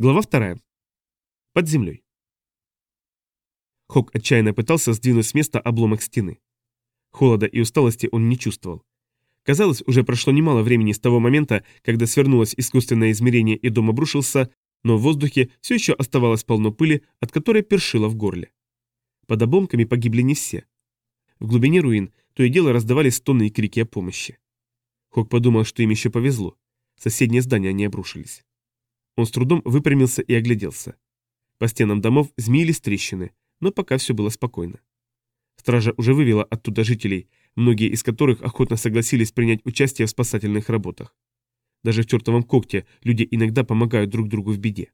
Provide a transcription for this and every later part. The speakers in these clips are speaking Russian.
Глава 2. Под землей. Хок отчаянно пытался сдвинуть с места обломок стены. Холода и усталости он не чувствовал. Казалось, уже прошло немало времени с того момента, когда свернулось искусственное измерение и дом обрушился, но в воздухе все еще оставалось полно пыли, от которой першило в горле. Под обломками погибли не все. В глубине руин то и дело раздавались стоны и крики о помощи. Хок подумал, что им еще повезло. Соседние здания не обрушились. Он с трудом выпрямился и огляделся. По стенам домов змеились трещины, но пока все было спокойно. Стража уже вывела оттуда жителей, многие из которых охотно согласились принять участие в спасательных работах. Даже в чертовом когте люди иногда помогают друг другу в беде.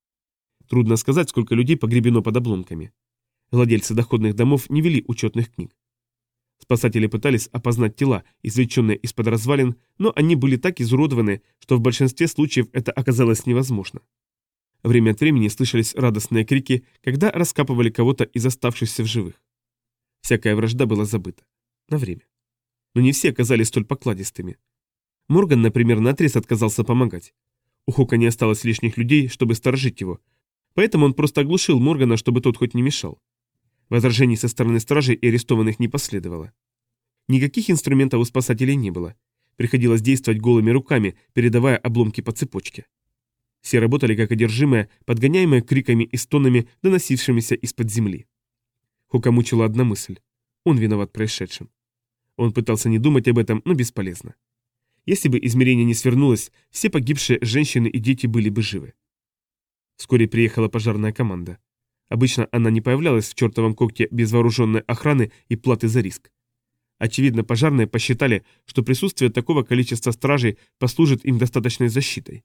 Трудно сказать, сколько людей погребено под обломками. Владельцы доходных домов не вели учетных книг. Спасатели пытались опознать тела, извлеченные из-под развалин, но они были так изуродованы, что в большинстве случаев это оказалось невозможно. Время от времени слышались радостные крики, когда раскапывали кого-то из оставшихся в живых. Всякая вражда была забыта. На время. Но не все оказались столь покладистыми. Морган, например, наотрез отказался помогать. У Хока не осталось лишних людей, чтобы сторожить его, поэтому он просто оглушил Моргана, чтобы тот хоть не мешал. Возражений со стороны стражей и арестованных не последовало. Никаких инструментов у спасателей не было. Приходилось действовать голыми руками, передавая обломки по цепочке. Все работали как одержимые, подгоняемые криками и стонами, доносившимися из-под земли. Хока мучила одна мысль. Он виноват в происшедшем. Он пытался не думать об этом, но бесполезно. Если бы измерение не свернулось, все погибшие женщины и дети были бы живы. Вскоре приехала пожарная команда. Обычно она не появлялась в чертовом когте без вооруженной охраны и платы за риск. Очевидно, пожарные посчитали, что присутствие такого количества стражей послужит им достаточной защитой.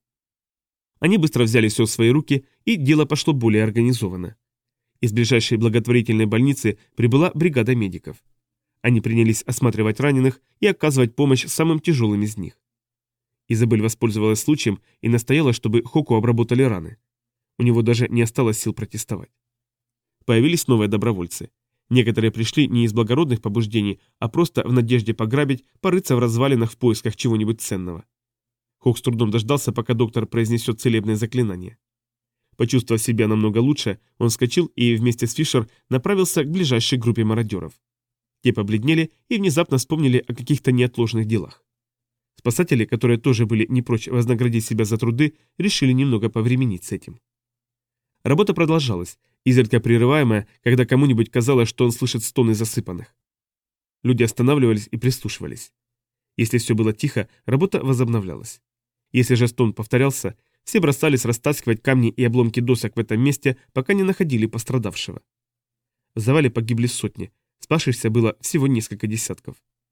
Они быстро взяли все в свои руки, и дело пошло более организованно. Из ближайшей благотворительной больницы прибыла бригада медиков. Они принялись осматривать раненых и оказывать помощь самым тяжелым из них. Изабель воспользовалась случаем и настояла, чтобы Хоку обработали раны. У него даже не осталось сил протестовать. Появились новые добровольцы. Некоторые пришли не из благородных побуждений, а просто в надежде пограбить, порыться в развалинах в поисках чего-нибудь ценного. Хок с трудом дождался, пока доктор произнесет целебное заклинание. Почувствовав себя намного лучше, он вскочил и вместе с Фишер направился к ближайшей группе мародеров. Те побледнели и внезапно вспомнили о каких-то неотложных делах. Спасатели, которые тоже были не прочь вознаградить себя за труды, решили немного повременить с этим. Работа продолжалась, изредка прерываемая, когда кому-нибудь казалось, что он слышит стоны засыпанных. Люди останавливались и прислушивались. Если все было тихо, работа возобновлялась. Если же стон повторялся, все бросались растаскивать камни и обломки досок в этом месте, пока не находили пострадавшего. В завале погибли сотни, спасшихся было всего несколько десятков.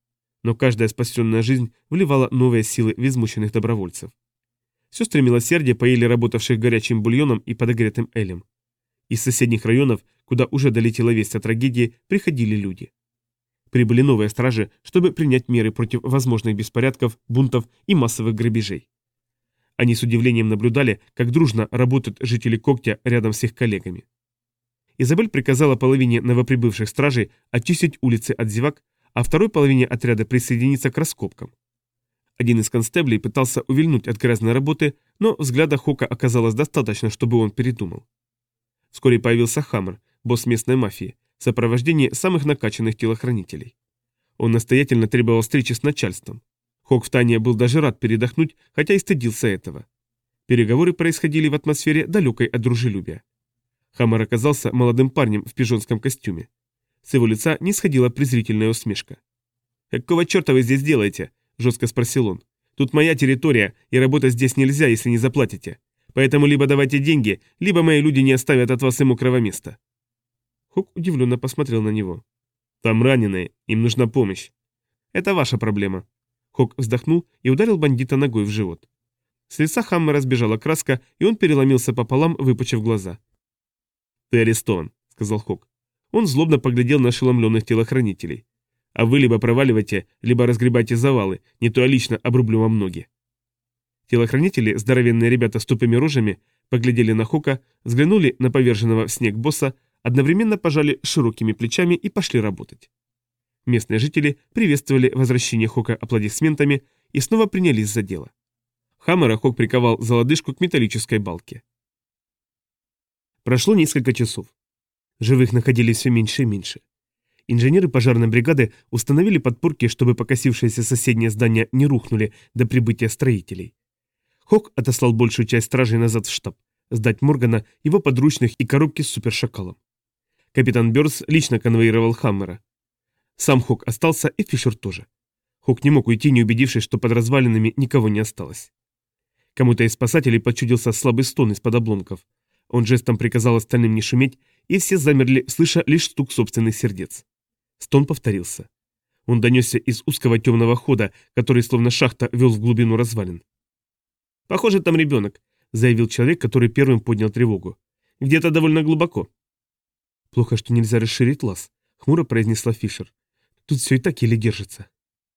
Но каждая спасенная жизнь вливала новые силы в измученных добровольцев. Сестры милосердия поили работавших горячим бульоном и подогретым элем. Из соседних районов, куда уже долетела весть о трагедии, приходили люди. Прибыли новые стражи, чтобы принять меры против возможных беспорядков, бунтов и массовых грабежей. Они с удивлением наблюдали, как дружно работают жители когтя рядом с их коллегами. Изабель приказала половине новоприбывших стражей очистить улицы от зевак, а второй половине отряда присоединиться к раскопкам. Один из констеблей пытался увильнуть от грязной работы, но взгляда Хока оказалось достаточно, чтобы он передумал. Вскоре появился Хаммер, босс местной мафии, в сопровождении самых накачанных телохранителей. Он настоятельно требовал встречи с начальством. Хок втайне был даже рад передохнуть, хотя и стыдился этого. Переговоры происходили в атмосфере, далекой от дружелюбия. Хаммер оказался молодым парнем в пижонском костюме. С его лица не сходила презрительная усмешка. «Какого черта вы здесь делаете?» – жестко спросил он. «Тут моя территория, и работать здесь нельзя, если не заплатите. Поэтому либо давайте деньги, либо мои люди не оставят от вас и мокрого места». Хок удивленно посмотрел на него. «Там раненые, им нужна помощь». «Это ваша проблема». Хок вздохнул и ударил бандита ногой в живот. С лица Хаммера сбежала краска, и он переломился пополам, выпучив глаза. «Ты арестован», — сказал Хок. Он злобно поглядел на ошеломленных телохранителей. «А вы либо проваливайте, либо разгребайте завалы, не то я лично обрублю вам ноги». Телохранители, здоровенные ребята с тупыми рожами, поглядели на Хока, взглянули на поверженного в снег босса, одновременно пожали широкими плечами и пошли работать. Местные жители приветствовали возвращение Хока аплодисментами и снова принялись за дело. Хаммера Хок приковал за лодыжку к металлической балке. Прошло несколько часов. Живых находились все меньше и меньше. Инженеры пожарной бригады установили подпорки, чтобы покосившиеся соседние здания не рухнули до прибытия строителей. Хок отослал большую часть стражей назад в штаб, сдать Моргана, его подручных и коробки с супершакалом. Капитан Бёрс лично конвоировал Хаммера. Сам Хок остался, и Фишер тоже. Хок не мог уйти, не убедившись, что под развалинами никого не осталось. Кому-то из спасателей почудился слабый стон из-под обломков. Он жестом приказал остальным не шуметь, и все замерли, слыша лишь стук собственных сердец. Стон повторился. Он донесся из узкого темного хода, который словно шахта вел в глубину развалин. «Похоже, там ребенок», — заявил человек, который первым поднял тревогу. «Где-то довольно глубоко». «Плохо, что нельзя расширить лаз», — хмуро произнесла Фишер. «Тут все и так еле держится».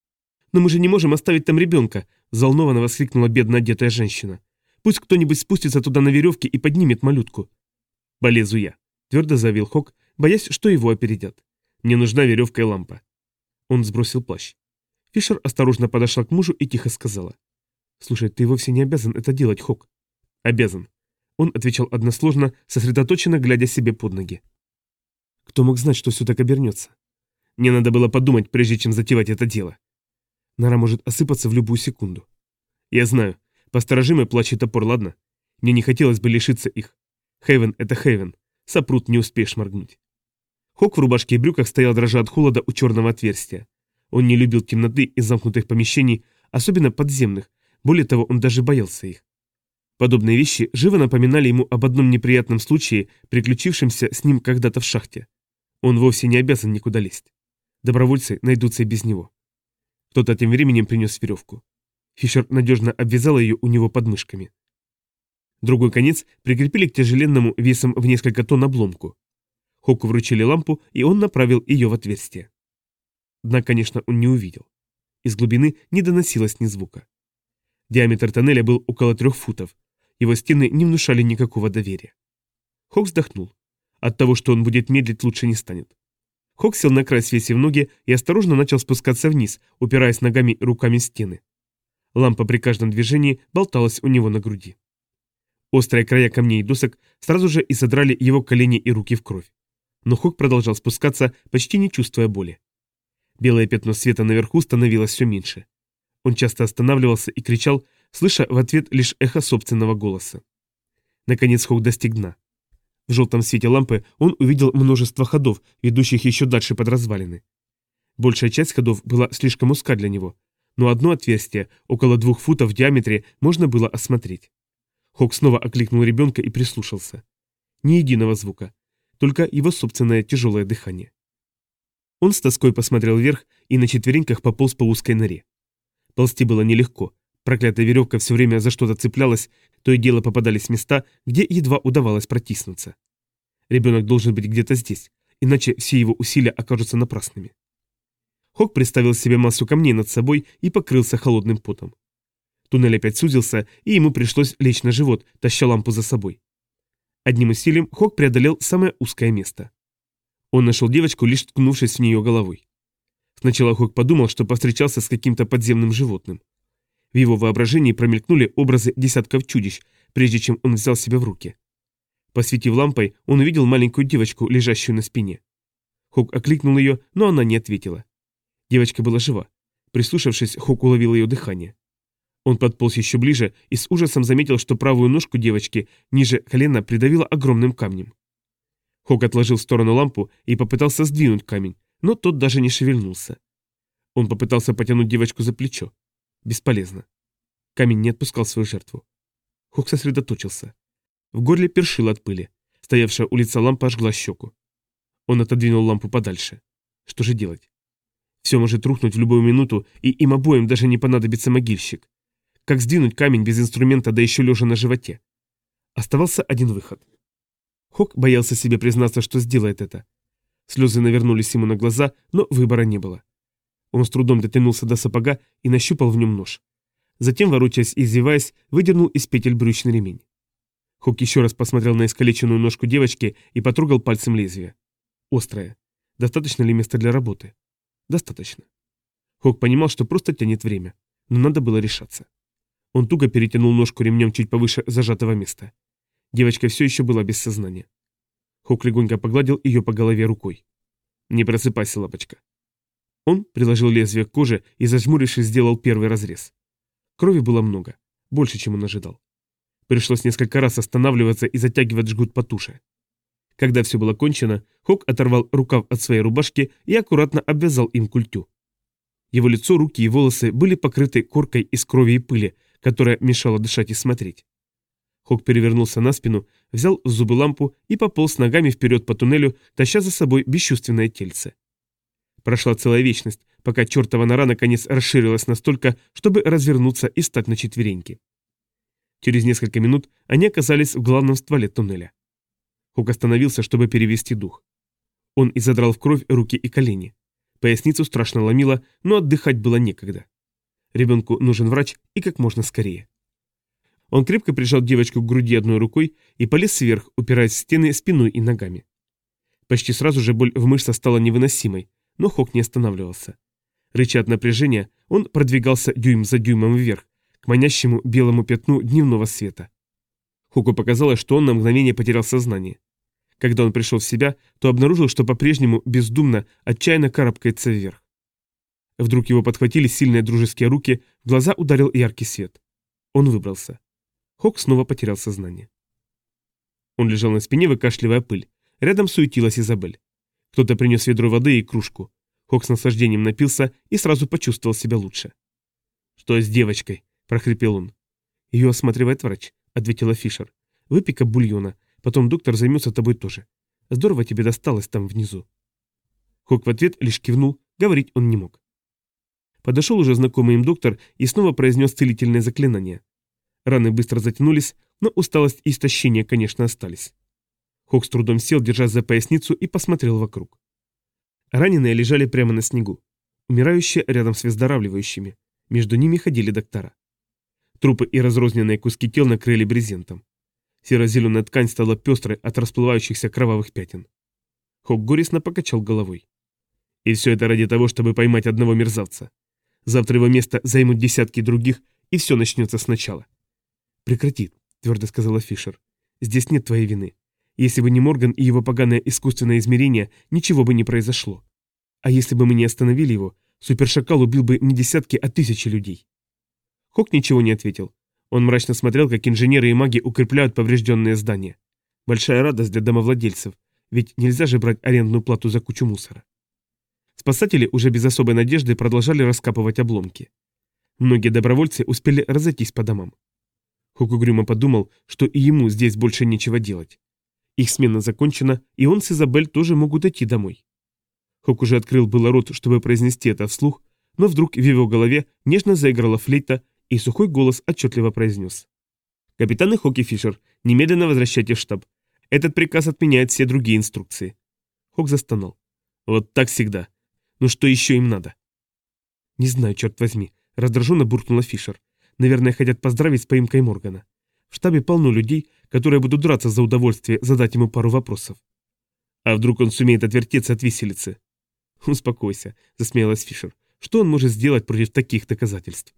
«Но мы же не можем оставить там ребенка», — взволнованно воскликнула бедно одетая женщина. «Пусть кто-нибудь спустится туда на веревке и поднимет малютку». «Полезу я», — твердо заявил Хок, боясь, что его опередят. «Мне нужна веревка и лампа». Он сбросил плащ. Фишер осторожно подошла к мужу и тихо сказала. «Слушай, ты вовсе не обязан это делать, Хок». «Обязан». Он отвечал односложно, сосредоточенно глядя себе под ноги. «Кто мог знать, что все так обернется?» «Мне надо было подумать, прежде чем затевать это дело». «Нора может осыпаться в любую секунду». «Я знаю. Посторожи мой плащ и топор, ладно? Мне не хотелось бы лишиться их. Хейвен — это Хейвен. Сопрут, не успеешь моргнуть». Хок в рубашке и брюках стоял, дрожа от холода у черного отверстия. Он не любил темноты и замкнутых помещений, особенно подземных. Более того, он даже боялся их. Подобные вещи живо напоминали ему об одном неприятном случае, приключившемся с ним когда-то в шахте. Он вовсе не обязан никуда лезть. Добровольцы найдутся и без него. Кто-то тем временем принес веревку. Фишер надежно обвязала ее у него под мышками. Другой конец прикрепили к тяжеленному весом в несколько тонн обломку. Хоку вручили лампу, и он направил ее в отверстие. Дна, конечно, он не увидел. Из глубины не доносилось ни звука. Диаметр тоннеля был около 3 футов. Его стены не внушали никакого доверия. Хок вздохнул. От того, что он будет медлить, лучше не станет. Хок сел на край, свесив ноги, и осторожно начал спускаться вниз, упираясь ногами и руками в стены. Лампа при каждом движении болталась у него на груди. Острые края камней и досок сразу же и содрали его колени и руки в кровь. Но Хок продолжал спускаться, почти не чувствуя боли. Белое пятно света наверху становилось все меньше. Он часто останавливался и кричал, слыша в ответ лишь эхо собственного голоса. Наконец Хок достиг дна. В желтом свете лампы он увидел множество ходов, ведущих еще дальше под развалины. Большая часть ходов была слишком узка для него, но одно отверстие, около 2 футов в диаметре, можно было осмотреть. Хок снова окликнул ребенка и прислушался. Ни единого звука, только его собственное тяжелое дыхание. Он с тоской посмотрел вверх и на четвереньках пополз по узкой норе. Ползти было нелегко. Проклятая веревка все время за что-то цеплялась, то и дело попадались места, где едва удавалось протиснуться. Ребенок должен быть где-то здесь, иначе все его усилия окажутся напрасными. Хок представил себе массу камней над собой и покрылся холодным потом. Туннель опять сузился, и ему пришлось лечь на живот, таща лампу за собой. Одним усилием Хок преодолел самое узкое место. Он нашел девочку, лишь ткнувшись в нее головой. Сначала Хок подумал, что повстречался с каким-то подземным животным. В его воображении промелькнули образы десятков чудищ, прежде чем он взял себя в руки. Посветив лампой, он увидел маленькую девочку, лежащую на спине. Хок окликнул ее, но она не ответила. Девочка была жива. Прислушавшись, Хок уловил ее дыхание. Он подполз еще ближе и с ужасом заметил, что правую ножку девочки ниже колена придавило огромным камнем. Хок отложил в сторону лампу и попытался сдвинуть камень, но тот даже не шевельнулся. Он попытался потянуть девочку за плечо. Бесполезно. Камень не отпускал свою жертву. Хок сосредоточился. В горле першило от пыли. Стоявшая у лица лампа ожгла щеку. Он отодвинул лампу подальше. Что же делать? Все может рухнуть в любую минуту, и им обоим даже не понадобится могильщик. Как сдвинуть камень без инструмента, да еще лежа на животе? Оставался один выход. Хок боялся себе признаться, что сделает это. Слезы навернулись ему на глаза, но выбора не было. Он с трудом дотянулся до сапога и нащупал в нем нож. Затем, ворочаясь и извиваясь, выдернул из петель брючный ремень. Хок еще раз посмотрел на искалеченную ножку девочки и потрогал пальцем лезвие. Острое. Достаточно ли места для работы? Достаточно. Хок понимал, что просто тянет время, но надо было решаться. Он туго перетянул ножку ремнем чуть повыше зажатого места. Девочка все еще была без сознания. Хок легонько погладил ее по голове рукой. «Не просыпайся, лапочка». Он приложил лезвие к коже и, зажмурившись, сделал первый разрез. Крови было много, больше, чем он ожидал. Пришлось несколько раз останавливаться и затягивать жгут потуше. Когда все было кончено, Хок оторвал рукав от своей рубашки и аккуратно обвязал им культю. Его лицо, руки и волосы были покрыты коркой из крови и пыли, которая мешала дышать и смотреть. Хок перевернулся на спину, взял в зубы лампу и пополз ногами вперед по туннелю, таща за собой бесчувственное тельце. Прошла целая вечность, пока чертова нора наконец расширилась настолько, чтобы развернуться и встать на четвереньки. Через несколько минут они оказались в главном стволе туннеля. Хок остановился, чтобы перевести дух. Он изодрал в кровь руки и колени. Поясницу страшно ломило, но отдыхать было некогда. Ребенку нужен врач и как можно скорее. Он крепко прижал девочку к груди одной рукой и полез вверх, упираясь в стены спиной и ногами. Почти сразу же боль в мышцах стала невыносимой, но Хок не останавливался. Рыча от напряжения, он продвигался дюйм за дюймом вверх, к манящему белому пятну дневного света. Хоку показалось, что он на мгновение потерял сознание. Когда он пришел в себя, то обнаружил, что по-прежнему бездумно, отчаянно карабкается вверх. Вдруг его подхватили сильные дружеские руки, в глаза ударил яркий свет. Он выбрался. Хок снова потерял сознание. Он лежал на спине, выкашливая пыль. Рядом суетилась Изабель. Кто-то принес ведро воды и кружку. Хок с наслаждением напился и сразу почувствовал себя лучше. «Что с девочкой?» – прохрипел он. «Ее осматривает врач», – ответила Фишер. «Выпей-ка бульона, потом доктор займется тобой тоже. Здорово тебе досталось там внизу». Хок в ответ лишь кивнул, говорить он не мог. Подошел уже знакомый им доктор и снова произнес целительное заклинание. Раны быстро затянулись, но усталость и истощение, конечно, остались. Хок с трудом сел, держась за поясницу, и посмотрел вокруг. Раненые лежали прямо на снегу, умирающие рядом с выздоравливающими. Между ними ходили доктора. Трупы и разрозненные куски тел накрыли брезентом. Серо-зеленая ткань стала пестрой от расплывающихся кровавых пятен. Хок горестно покачал головой. И все это ради того, чтобы поймать одного мерзавца. Завтра его место займут десятки других, и все начнется сначала. «Прекрати», — твердо сказала Фишер. «Здесь нет твоей вины. Если бы не Морган и его поганое искусственное измерение, ничего бы не произошло. А если бы мы не остановили его, супершакал убил бы не десятки, а тысячи людей». Хок ничего не ответил. Он мрачно смотрел, как инженеры и маги укрепляют поврежденные здания. Большая радость для домовладельцев, ведь нельзя же брать арендную плату за кучу мусора. Спасатели уже без особой надежды продолжали раскапывать обломки. Многие добровольцы успели разойтись по домам. Хок угрюмо подумал, что и ему здесь больше нечего делать. Их смена закончена, и он с Изабель тоже могут идти домой. Хок уже открыл было рот, чтобы произнести это вслух, но вдруг в его голове нежно заиграла флейта, и сухой голос отчетливо произнес. «Капитаны Хок и Фишер, немедленно возвращайтесь в штаб. Этот приказ отменяет все другие инструкции». Хок застонал. «Вот так всегда. Ну что еще им надо?» «Не знаю, черт возьми», — раздраженно буркнула Фишер. «Наверное, хотят поздравить с поимкой Моргана. В штабе полно людей, которые будут драться за удовольствие задать ему пару вопросов. А вдруг он сумеет отвертеться от виселицы?» «Успокойся», — засмеялась Фишер. «Что он может сделать против таких доказательств?»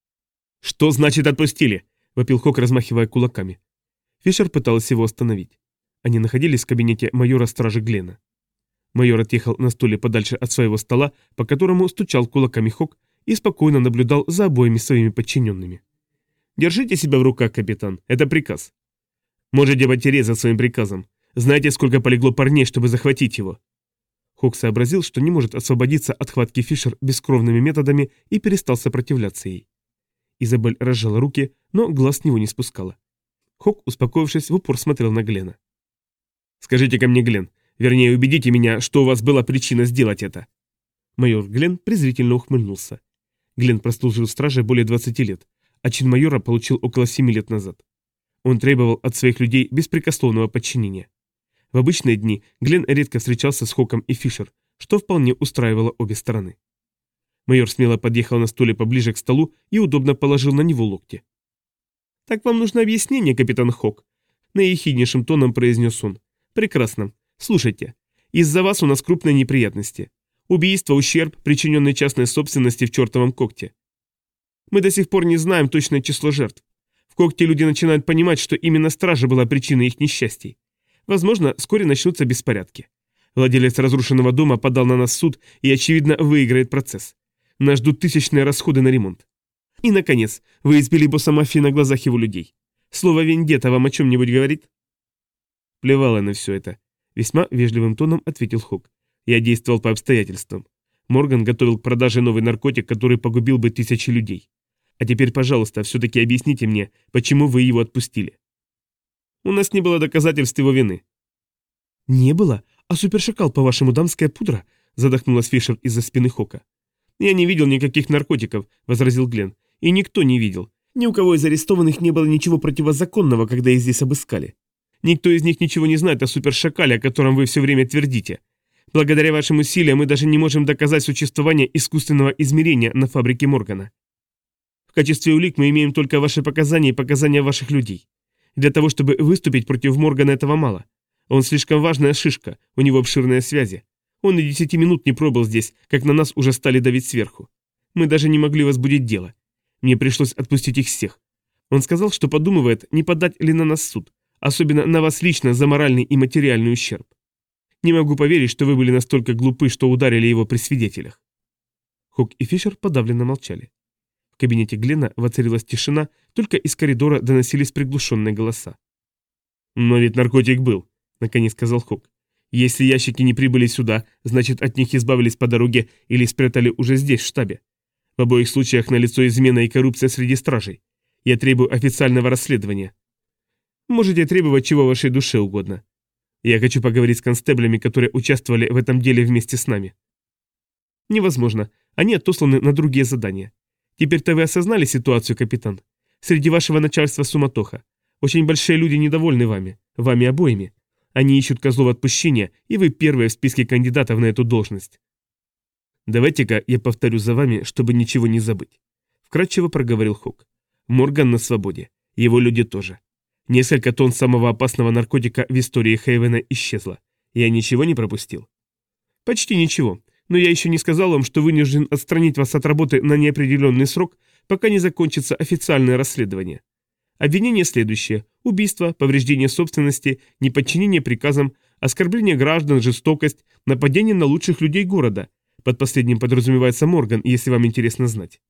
«Что значит отпустили?» — вопил Хок, размахивая кулаками. Фишер пыталась его остановить. Они находились в кабинете майора стражи Глена. Майор отъехал на стуле подальше от своего стола, по которому стучал кулаками Хок и спокойно наблюдал за обоими своими подчиненными. «Держите себя в руках, капитан, это приказ. Можете потереть за своим приказом. Знаете, сколько полегло парней, чтобы захватить его?» Хок сообразил, что не может освободиться от хватки Фишер бескровными методами и перестал сопротивляться ей. Изабель разжала руки, но глаз с него не спускала. Хок, успокоившись, в упор смотрел на Глена. «Скажите-ка мне, Глен, вернее, убедите меня, что у вас была причина сделать это». Майор Глен презрительно ухмыльнулся. Глен прослужил в страже более 20 лет, а чин майора получил около 7 лет назад. Он требовал от своих людей беспрекословного подчинения. В обычные дни Глен редко встречался с Хоком и Фишер, что вполне устраивало обе стороны. Майор смело подъехал на стуле поближе к столу и удобно положил на него локти. «Так вам нужно объяснение, капитан Хок», — наихиднейшим тоном произнес он. «Прекрасно. Слушайте. Из-за вас у нас крупные неприятности. Убийство, ущерб, причиненный частной собственности в чертовом когте. Мы до сих пор не знаем точное число жертв. В когте люди начинают понимать, что именно стража была причиной их несчастий. Возможно, вскоре начнутся беспорядки. Владелец разрушенного дома подал на нас в суд и, очевидно, выиграет процесс. Нас ждут тысячные расходы на ремонт. И, наконец, вы избили босса мафии на глазах его людей. Слово «вендетта» вам о чем-нибудь говорит? Плевало на все это. Весьма вежливым тоном ответил Хок. Я действовал по обстоятельствам. Морган готовил к продаже новый наркотик, который погубил бы тысячи людей. А теперь, пожалуйста, все-таки объясните мне, почему вы его отпустили. У нас не было доказательств его вины. Не было? А супершакал, по-вашему, дамская пудра? Задохнулась Фишер из-за спины Хока. Я не видел никаких наркотиков, возразил Глен. И никто не видел. Ни у кого из арестованных не было ничего противозаконного, когда их здесь обыскали. Никто из них ничего не знает о супершакале, о котором вы все время твердите. Благодаря вашим усилиям мы даже не можем доказать существование искусственного измерения на фабрике Моргана. В качестве улик мы имеем только ваши показания и показания ваших людей. Для того, чтобы выступить против Моргана, этого мало. Он слишком важная шишка, у него обширные связи. Он и 10 минут не пробыл здесь, как на нас уже стали давить сверху. Мы даже не могли возбудить дело. Мне пришлось отпустить их всех. Он сказал, что подумывает, не подать ли на нас в суд, особенно на вас лично за моральный и материальный ущерб. Не могу поверить, что вы были настолько глупы, что ударили его при свидетелях. Хок и Фишер подавленно молчали. В кабинете Глена воцарилась тишина, только из коридора доносились приглушенные голоса. «Но ведь наркотик был», — наконец сказал Хок. «Если ящики не прибыли сюда, значит, от них избавились по дороге или спрятали уже здесь, в штабе. В обоих случаях налицо измена и коррупция среди стражей. Я требую официального расследования. Можете требовать чего вашей душе угодно. Я хочу поговорить с констеблями, которые участвовали в этом деле вместе с нами». «Невозможно. Они отосланы на другие задания. Теперь-то вы осознали ситуацию, капитан? Среди вашего начальства суматоха. Очень большие люди недовольны вами обоими. Они ищут козлов отпущения, и вы первые в списке кандидатов на эту должность». «Давайте-ка я повторю за вами, чтобы ничего не забыть», — вкратчиво проговорил Хок. «Морган на свободе. Его люди тоже. Несколько тонн самого опасного наркотика в истории Хейвена исчезло. Я ничего не пропустил?» «Почти ничего. Но я еще не сказал вам, что вынужден отстранить вас от работы на неопределенный срок, пока не закончится официальное расследование. Обвинение следующее: убийство, повреждение собственности, неподчинение приказам, оскорбление граждан, жестокость, нападение на лучших людей города. Под последним подразумевается Морган, если вам интересно знать».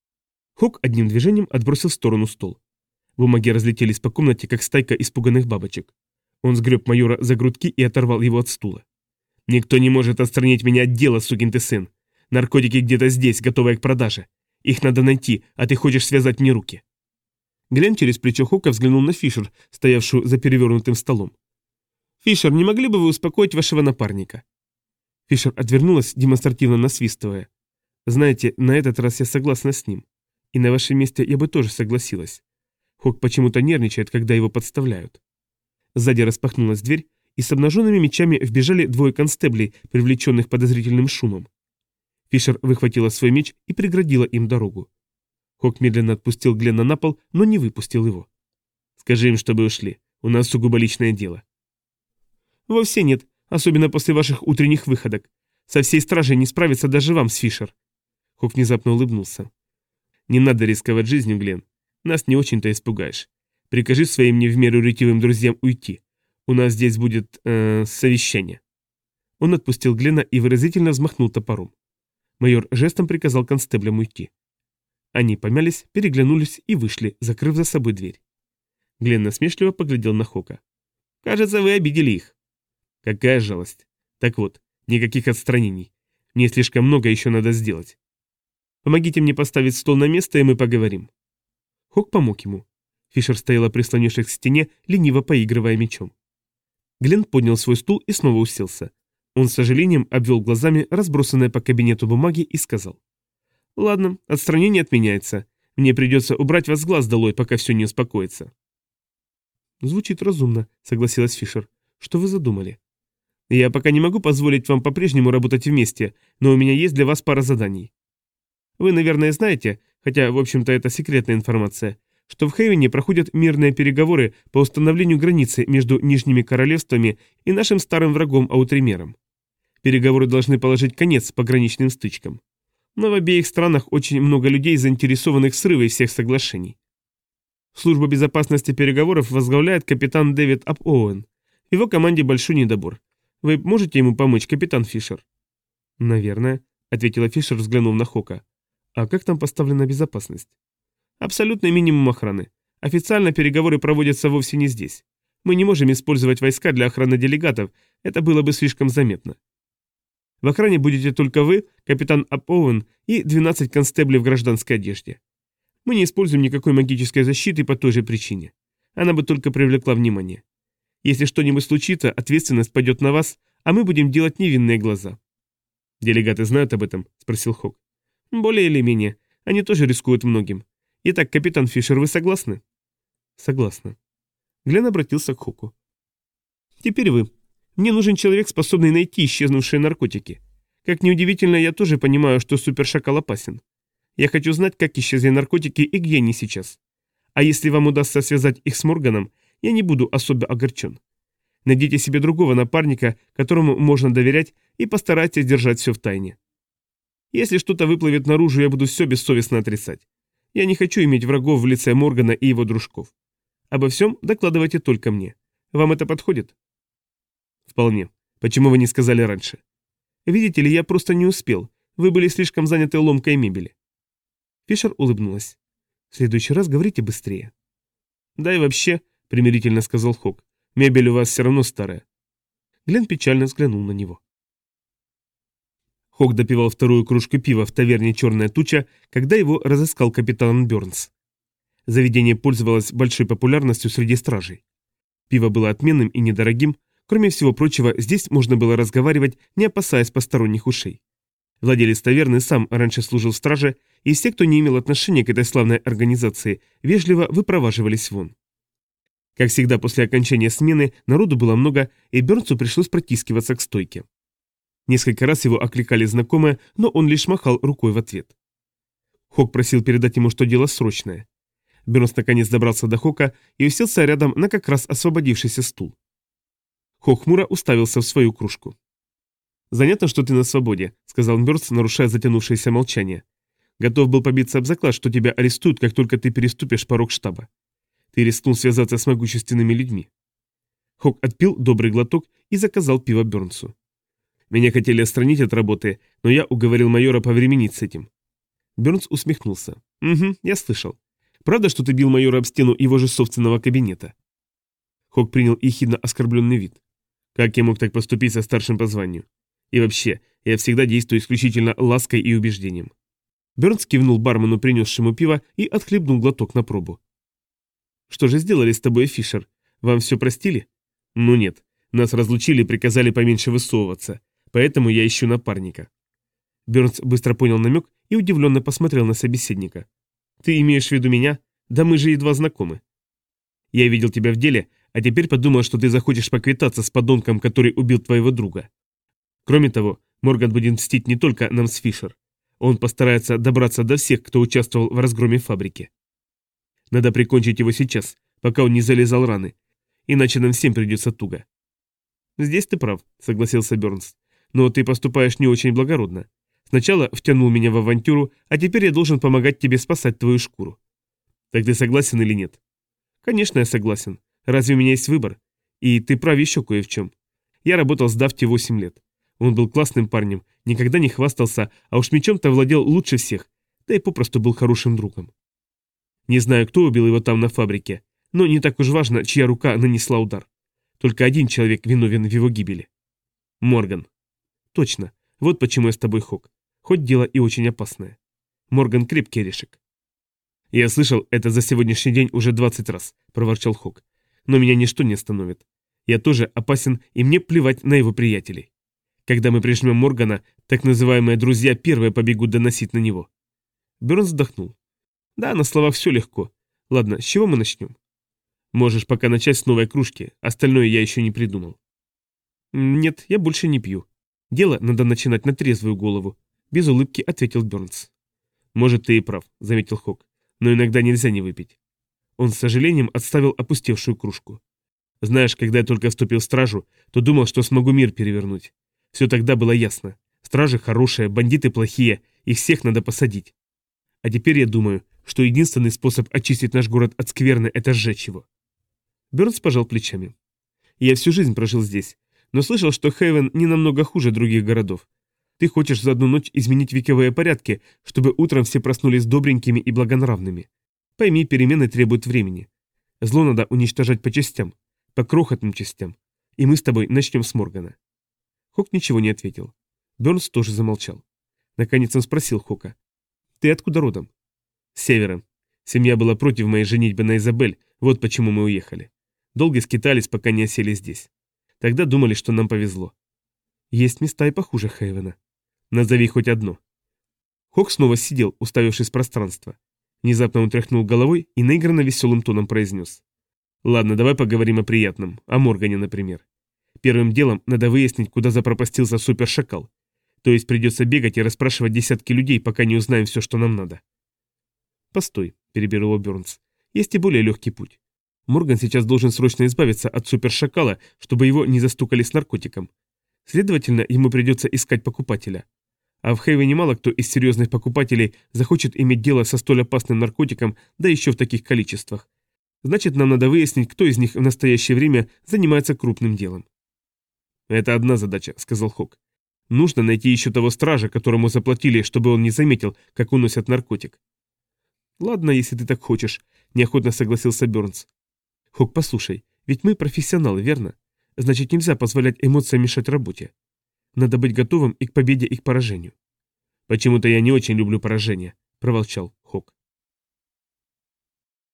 Хок одним движением отбросил в сторону стол. Бумаги разлетелись по комнате, как стайка испуганных бабочек. Он сгреб майора за грудки и оторвал его от стула. «Никто не может отстранить меня от дела, сукин ты сын. Наркотики где-то здесь, готовые к продаже. Их надо найти, а ты хочешь связать мне руки». Глен через плечо Хока взглянул на Фишер, стоявшую за перевернутым столом. «Фишер, не могли бы вы успокоить вашего напарника?» Фишер отвернулась, демонстративно насвистывая. «Знаете, на этот раз я согласна с ним. И на вашем месте я бы тоже согласилась. Хок почему-то нервничает, когда его подставляют». Сзади распахнулась дверь, и с обнаженными мечами вбежали двое констеблей, привлеченных подозрительным шумом. Фишер выхватила свой меч и преградила им дорогу. Хок медленно отпустил Глена на пол, но не выпустил его. «Скажи им, чтобы ушли. У нас сугубо личное дело». «Вовсе нет, особенно после ваших утренних выходок. Со всей стражей не справится даже вам с Фишер». Хок внезапно улыбнулся. «Не надо рисковать жизнью, Глен. Нас не очень-то испугаешь. Прикажи своим не в меру ретивым друзьям уйти. У нас здесь будет, совещание». Он отпустил Глена и выразительно взмахнул топором. Майор жестом приказал констеблям уйти. Они помялись, переглянулись и вышли, закрыв за собой дверь. Глен насмешливо поглядел на Хока. «Кажется, вы обидели их». «Какая жалость. Так вот, никаких отстранений. Мне слишком много еще надо сделать. Помогите мне поставить стол на место, и мы поговорим». Хок помог ему. Фишер стояла, прислонившись к стене, лениво поигрывая мечом. Глен поднял свой стул и снова уселся. Он с сожалением обвел глазами разбросанные по кабинету бумаги и сказал: «Ладно, отстранение отменяется. Мне придется убрать вас с глаз долой, пока все не успокоится». «Звучит разумно», — согласилась Фишер. «Что вы задумали?» «Я пока не могу позволить вам по-прежнему работать вместе, но у меня есть для вас пара заданий. Вы, наверное, знаете, хотя, в общем-то, это секретная информация, что в Хейвене проходят мирные переговоры по установлению границы между Нижними Королевствами и нашим старым врагом Аутримером. Переговоры должны положить конец пограничным стычкам. Но в обеих странах очень много людей, заинтересованных в срыве всех соглашений. Служба безопасности переговоров возглавляет капитан Дэвид Ап-Оуэн. В его команде большой недобор. Вы можете ему помочь, капитан Фишер?» «Наверное», — ответила Фишер, взглянув на Хока. «А как там поставлена безопасность?» «Абсолютный минимум охраны. Официально переговоры проводятся вовсе не здесь. Мы не можем использовать войска для охраны делегатов, это было бы слишком заметно. В охране будете только вы, капитан Оуэн и 12 констеблей в гражданской одежде. Мы не используем никакой магической защиты по той же причине. Она бы только привлекла внимание. Если что-нибудь случится, ответственность пойдет на вас, а мы будем делать невинные глаза». «Делегаты знают об этом?» – спросил Хок. «Более или менее. Они тоже рискуют многим. Итак, капитан Фишер, вы согласны?» «Согласна». Глен обратился к Хоку. «Теперь вы. Мне нужен человек, способный найти исчезнувшие наркотики. Как ни удивительно, я тоже понимаю, что супершакал опасен. Я хочу знать, как исчезли наркотики и где они сейчас. А если вам удастся связать их с Морганом, я не буду особо огорчен. Найдите себе другого напарника, которому можно доверять, и постарайтесь держать все в тайне. Если что-то выплывет наружу, я буду все бессовестно отрицать. Я не хочу иметь врагов в лице Моргана и его дружков. Обо всем докладывайте только мне. Вам это подходит?» «Вполне. Почему вы не сказали раньше?» «Видите ли, я просто не успел. Вы были слишком заняты ломкой мебели». Фишер улыбнулась. «В следующий раз говорите быстрее». «Да и вообще», — примирительно сказал Хок, — «мебель у вас все равно старая». Глен печально взглянул на него. Хок допивал вторую кружку пива в таверне «Черная туча», когда его разыскал капитан Бёрнс. Заведение пользовалось большой популярностью среди стражей. Пиво было отменным и недорогим, кроме всего прочего, здесь можно было разговаривать, не опасаясь посторонних ушей. Владелец таверны сам раньше служил в страже, и все, кто не имел отношения к этой славной организации, вежливо выпроваживались вон. Как всегда после окончания смены, народу было много, и Бёрнсу пришлось протискиваться к стойке. Несколько раз его окликали знакомые, но он лишь махал рукой в ответ. Хок просил передать ему, что дело срочное. Бёрнс наконец добрался до Хока и уселся рядом на как раз освободившийся стул. Хок хмуро уставился в свою кружку. «Занятно, что ты на свободе», — сказал Бёрнс, нарушая затянувшееся молчание. «Готов был побиться об заклад, что тебя арестуют, как только ты переступишь порог штаба. Ты рискнул связаться с могущественными людьми». Хок отпил добрый глоток и заказал пиво Бёрнсу. «Меня хотели отстранить от работы, но я уговорил майора повременить с этим». Бёрнс усмехнулся. «Угу, я слышал. Правда, что ты бил майора об стену его же собственного кабинета?» Хок принял ехидно оскорбленный вид. «Как я мог так поступить со старшим по званию? И вообще, я всегда действую исключительно лаской и убеждением». Бёрнс кивнул бармену, принесшему пиво, и отхлебнул глоток на пробу. «Что же сделали с тобой, Фишер? Вам все простили?» «Ну нет. Нас разлучили и приказали поменьше высовываться. Поэтому я ищу напарника». Бёрнс быстро понял намек и удивленно посмотрел на собеседника. «Ты имеешь в виду меня? Да мы же едва знакомы. Я видел тебя в деле, а теперь подумал, что ты захочешь поквитаться с подонком, который убил твоего друга. Кроме того, Морган будет мстить не только нам с Фишер. Он постарается добраться до всех, кто участвовал в разгроме фабрики. Надо прикончить его сейчас, пока он не залезал раны, иначе нам всем придется туго». «Здесь ты прав», — согласился Бёрнс. «Но ты поступаешь не очень благородно. Сначала втянул меня в авантюру, а теперь я должен помогать тебе спасать твою шкуру». «Так ты согласен или нет?» «Конечно, я согласен. Разве у меня есть выбор? И ты прав еще кое в чем. Я работал с Дафти 8 лет. Он был классным парнем, никогда не хвастался, а уж мечом-то владел лучше всех, да и попросту был хорошим другом. Не знаю, кто убил его там на фабрике, но не так уж важно, чья рука нанесла удар. Только один человек виновен в его гибели. Морган». «Точно. Вот почему я с тобой, Хок. Хоть дело и очень опасное. Морган крепкий орешек». «Я слышал это за сегодняшний день уже 20 раз», — проворчал Хок. «Но меня ничто не остановит. Я тоже опасен, и мне плевать на его приятелей. Когда мы прижмем Моргана, так называемые друзья первые побегут доносить на него». Бёрнс вздохнул. «Да, на словах все легко. Ладно, с чего мы начнем?» «Можешь пока начать с новой кружки, остальное я еще не придумал». «Нет, я больше не пью. Дело надо начинать на трезвую голову», — без улыбки ответил Бёрнс. «Может, ты и прав», — заметил Хок, — «но иногда нельзя не выпить». Он с сожалением отставил опустевшую кружку. «Знаешь, когда я только вступил в стражу, то думал, что смогу мир перевернуть. Все тогда было ясно. Стражи хорошие, бандиты плохие, их всех надо посадить. А теперь я думаю, что единственный способ очистить наш город от скверны – это сжечь его». Бёрнс пожал плечами. Я всю жизнь прожил здесь, но слышал, что Хейвен не намного хуже других городов. Ты хочешь за одну ночь изменить вековые порядки, чтобы утром все проснулись добренькими и благонравными. Пойми, перемены требуют времени. Зло надо уничтожать по частям, по крохотным частям. И мы с тобой начнем с Моргана». Хок ничего не ответил. Бернс тоже замолчал. Наконец он спросил Хока: «Ты откуда родом?» «С севера. Семья была против моей женитьбы на Изабель, вот почему мы уехали. Долго скитались, пока не осели здесь. Тогда думали, что нам повезло». «Есть места и похуже Хейвена». «Назови хоть одно». Хок снова сидел, уставившись в пространство. Внезапно он тряхнул головой и наигранно веселым тоном произнес: «Ладно, давай поговорим о приятном, о Моргане, например. Первым делом надо выяснить, куда запропастился супершакал. То есть придется бегать и расспрашивать десятки людей, пока не узнаем все, что нам надо». «Постой», — перебил его Бернс. «Есть и более легкий путь. Морган сейчас должен срочно избавиться от супершакала, чтобы его не застукали с наркотиком. Следовательно, ему придется искать покупателя. А в Хейвене мало кто из серьезных покупателей захочет иметь дело со столь опасным наркотиком, да еще в таких количествах. Значит, нам надо выяснить, кто из них в настоящее время занимается крупным делом». «Это одна задача», — сказал Хок. «Нужно найти еще того стража, которому заплатили, чтобы он не заметил, как уносят наркотик». «Ладно, если ты так хочешь», — неохотно согласился Бернс. «Хок, послушай, ведь мы профессионалы, верно? Значит, нельзя позволять эмоциям мешать работе. Надо быть готовым и к победе, и к поражению». «Почему-то я не очень люблю поражение», — проворчал